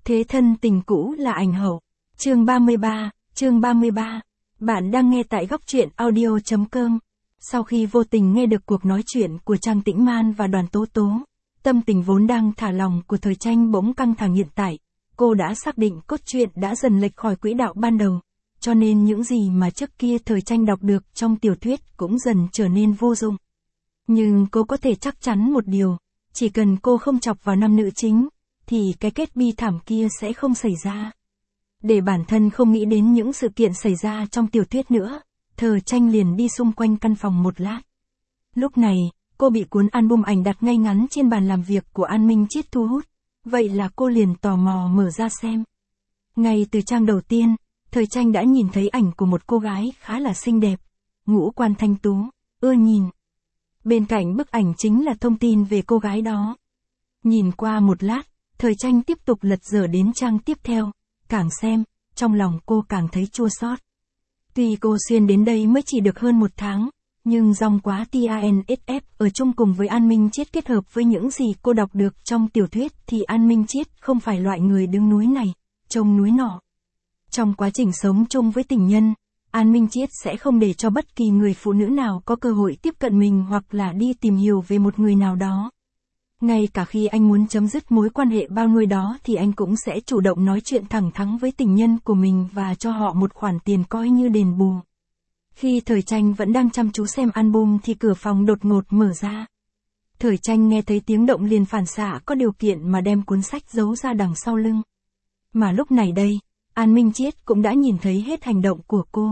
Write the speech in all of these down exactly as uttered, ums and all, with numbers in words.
Thế thân tình cũ là ảnh hậu. Chương ba mươi ba, chương ba mươi ba. Bạn đang nghe tại góc truyện audio chấm com. Sau khi vô tình nghe được cuộc nói chuyện của Trang Tĩnh Man và Đoàn Tố Tố, tâm tình vốn đang thả lỏng của Thời Tranh bỗng căng thẳng hiện tại. Cô đã xác định cốt truyện đã dần lệch khỏi quỹ đạo ban đầu, cho nên những gì mà trước kia Thời Tranh đọc được trong tiểu thuyết cũng dần trở nên vô dụng. Nhưng cô có thể chắc chắn một điều, chỉ cần cô không chọc vào nam nữ chính, thì cái kết bi thảm kia sẽ không xảy ra. Để bản thân không nghĩ đến những sự kiện xảy ra trong tiểu thuyết nữa, Thời Tranh liền đi xung quanh căn phòng một lát. Lúc này, cô bị cuốn album ảnh đặt ngay ngắn trên bàn làm việc của An Minh Chiết thu hút, vậy là cô liền tò mò mở ra xem. Ngay từ trang đầu tiên, Thời Tranh đã nhìn thấy ảnh của một cô gái khá là xinh đẹp, ngũ quan thanh tú, ưa nhìn. Bên cạnh bức ảnh chính là thông tin về cô gái đó. Nhìn qua một lát, Thời Tranh tiếp tục lật dở đến trang tiếp theo, càng xem, trong lòng cô càng thấy chua xót. Tuy cô xuyên đến đây mới chỉ được hơn một tháng, nhưng dòng quá TANSF ở chung cùng với An Minh Chiết kết hợp với những gì cô đọc được trong tiểu thuyết thì An Minh Chiết không phải loại người đứng núi này, trông núi nọ. Trong quá trình sống chung với tình nhân, An Minh Chiết sẽ không để cho bất kỳ người phụ nữ nào có cơ hội tiếp cận mình hoặc là đi tìm hiểu về một người nào đó. Ngay cả khi anh muốn chấm dứt mối quan hệ bao nuôi đó thì anh cũng sẽ chủ động nói chuyện thẳng thắn với tình nhân của mình và cho họ một khoản tiền coi như đền bù. Khi Thời Tranh vẫn đang chăm chú xem album thì cửa phòng đột ngột mở ra. Thời Tranh nghe thấy tiếng động liền phản xạ có điều kiện mà đem cuốn sách giấu ra đằng sau lưng. Mà lúc này đây, An Minh Chiết cũng đã nhìn thấy hết hành động của cô.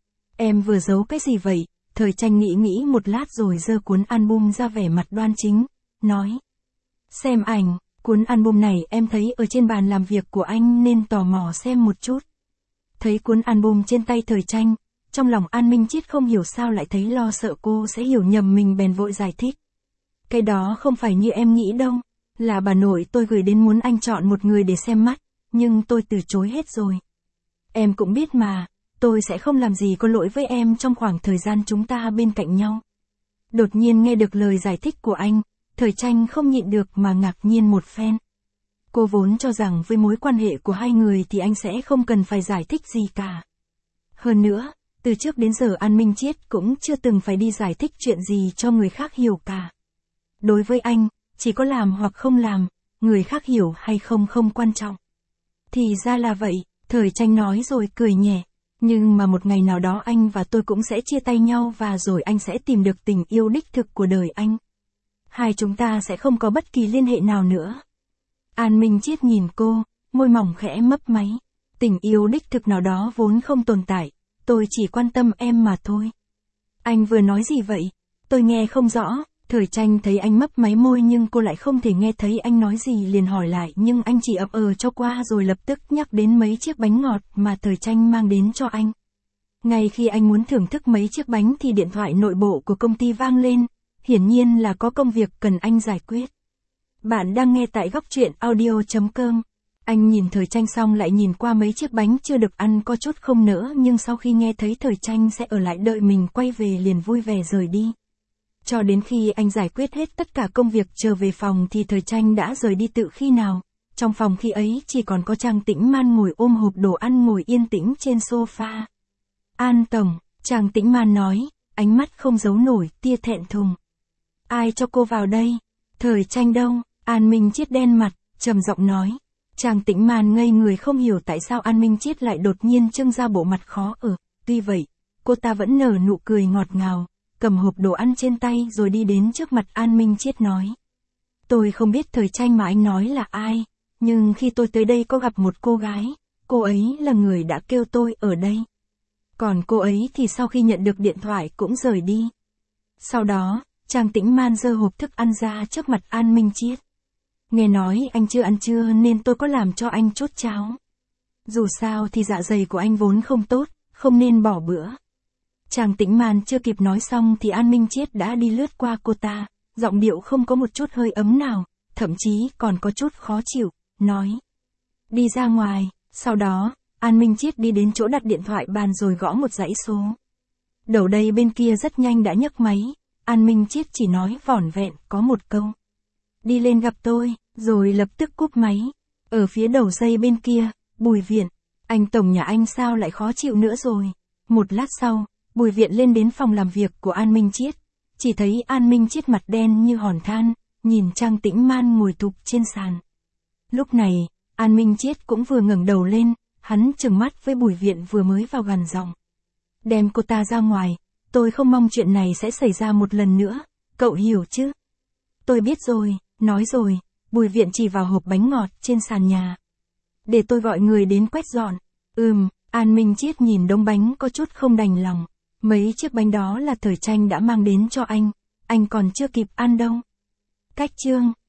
Em vừa giấu cái gì vậy? Thời Tranh nghĩ nghĩ một lát rồi giơ cuốn album ra vẻ mặt đoan chính, nói. Xem ảnh, cuốn album này em thấy ở trên bàn làm việc của anh nên tò mò xem một chút. Thấy cuốn album trên tay Thời Tranh, trong lòng An Minh Chiết không hiểu sao lại thấy lo sợ cô sẽ hiểu nhầm mình bèn vội giải thích. Cái đó không phải như em nghĩ đâu, là bà nội tôi gửi đến muốn anh chọn một người để xem mắt, nhưng tôi từ chối hết rồi. Em cũng biết mà, tôi sẽ không làm gì có lỗi với em trong khoảng thời gian chúng ta bên cạnh nhau. Đột nhiên nghe được lời giải thích của anh, Thời Tranh không nhịn được mà ngạc nhiên một phen. Cô vốn cho rằng với mối quan hệ của hai người thì anh sẽ không cần phải giải thích gì cả. Hơn nữa, từ trước đến giờ An Minh Chiết cũng chưa từng phải đi giải thích chuyện gì cho người khác hiểu cả. Đối với anh, chỉ có làm hoặc không làm, người khác hiểu hay không không quan trọng. Thì ra là vậy, Thời Tranh nói rồi cười nhẹ. Nhưng mà một ngày nào đó anh và tôi cũng sẽ chia tay nhau và rồi anh sẽ tìm được tình yêu đích thực của đời anh. Hai chúng ta sẽ không có bất kỳ liên hệ nào nữa. An Minh Chiết nhìn cô, môi mỏng khẽ mấp máy. Tình yêu đích thực nào đó vốn không tồn tại, tôi chỉ quan tâm em mà thôi. Anh vừa nói gì vậy? Tôi nghe không rõ. Thời Tranh thấy anh mấp máy môi nhưng cô lại không thể nghe thấy anh nói gì liền hỏi lại nhưng anh chỉ ậm ờ cho qua rồi lập tức nhắc đến mấy chiếc bánh ngọt mà Thời Tranh mang đến cho anh. Ngay khi anh muốn thưởng thức mấy chiếc bánh thì điện thoại nội bộ của công ty vang lên, hiển nhiên là có công việc cần anh giải quyết. Bạn đang nghe tại góc truyện audio chấm com. Anh nhìn Thời Tranh xong lại nhìn qua mấy chiếc bánh chưa được ăn có chút không nỡ nhưng sau khi nghe thấy Thời Tranh sẽ ở lại đợi mình quay về liền vui vẻ rời đi. Cho đến khi anh giải quyết hết tất cả công việc trở về phòng thì Thời Tranh đã rời đi tự khi nào. Trong phòng khi ấy chỉ còn có Trang Tĩnh Man ngồi ôm hộp đồ ăn ngồi yên tĩnh trên sofa. An tổng, Trang Tĩnh Man nói, ánh mắt không giấu nổi tia thẹn thùng. Ai cho cô vào đây? Thời Tranh đâu? An Minh Chiết đen mặt, trầm giọng nói. Trang Tĩnh Man ngây người không hiểu tại sao An Minh Chiết lại đột nhiên trưng ra bộ mặt khó ở. Tuy vậy, cô ta vẫn nở nụ cười ngọt ngào, cầm hộp đồ ăn trên tay rồi đi đến trước mặt An Minh Chiết nói. Tôi không biết Thời Tranh mà anh nói là ai, nhưng khi tôi tới đây có gặp một cô gái, cô ấy là người đã kêu tôi ở đây. Còn cô ấy thì sau khi nhận được điện thoại cũng rời đi. Sau đó, Trang Tĩnh Man giơ hộp thức ăn ra trước mặt An Minh Chiết. Nghe nói anh chưa ăn trưa nên tôi có làm cho anh chút cháo. Dù sao thì dạ dày của anh vốn không tốt, không nên bỏ bữa. Trang Tĩnh Man chưa kịp nói xong thì An Minh Chiết đã đi lướt qua cô ta, giọng điệu không có một chút hơi ấm nào, thậm chí còn có chút khó chịu, nói. Đi ra ngoài, sau đó, An Minh Chiết đi đến chỗ đặt điện thoại bàn rồi gõ một dãy số. Đầu đây bên kia rất nhanh đã nhấc máy, An Minh Chiết chỉ nói vỏn vẹn có một câu. Đi lên gặp tôi, rồi lập tức cúp máy. Ở phía đầu dây bên kia, Bùi Viện, anh tổng nhà anh sao lại khó chịu nữa rồi. Một lát sau, Bùi Viện lên đến phòng làm việc của An Minh Chiết. Chỉ thấy An Minh Chiết mặt đen như hòn than, nhìn Trang Tĩnh Man ngồi thụp trên sàn. Lúc này, An Minh Chiết cũng vừa ngẩng đầu lên, hắn trừng mắt với Bùi Viện vừa mới vào gằn giọng. Đem cô ta ra ngoài, tôi không mong chuyện này sẽ xảy ra một lần nữa, cậu hiểu chứ? Tôi biết rồi, nói rồi, Bùi Viện chỉ vào hộp bánh ngọt trên sàn nhà. Để tôi gọi người đến quét dọn. Ừm, An Minh Chiết nhìn đống bánh có chút không đành lòng. Mấy chiếc bánh đó là Thời Tranh đã mang đến cho anh, anh còn chưa kịp ăn đâu. Cách chương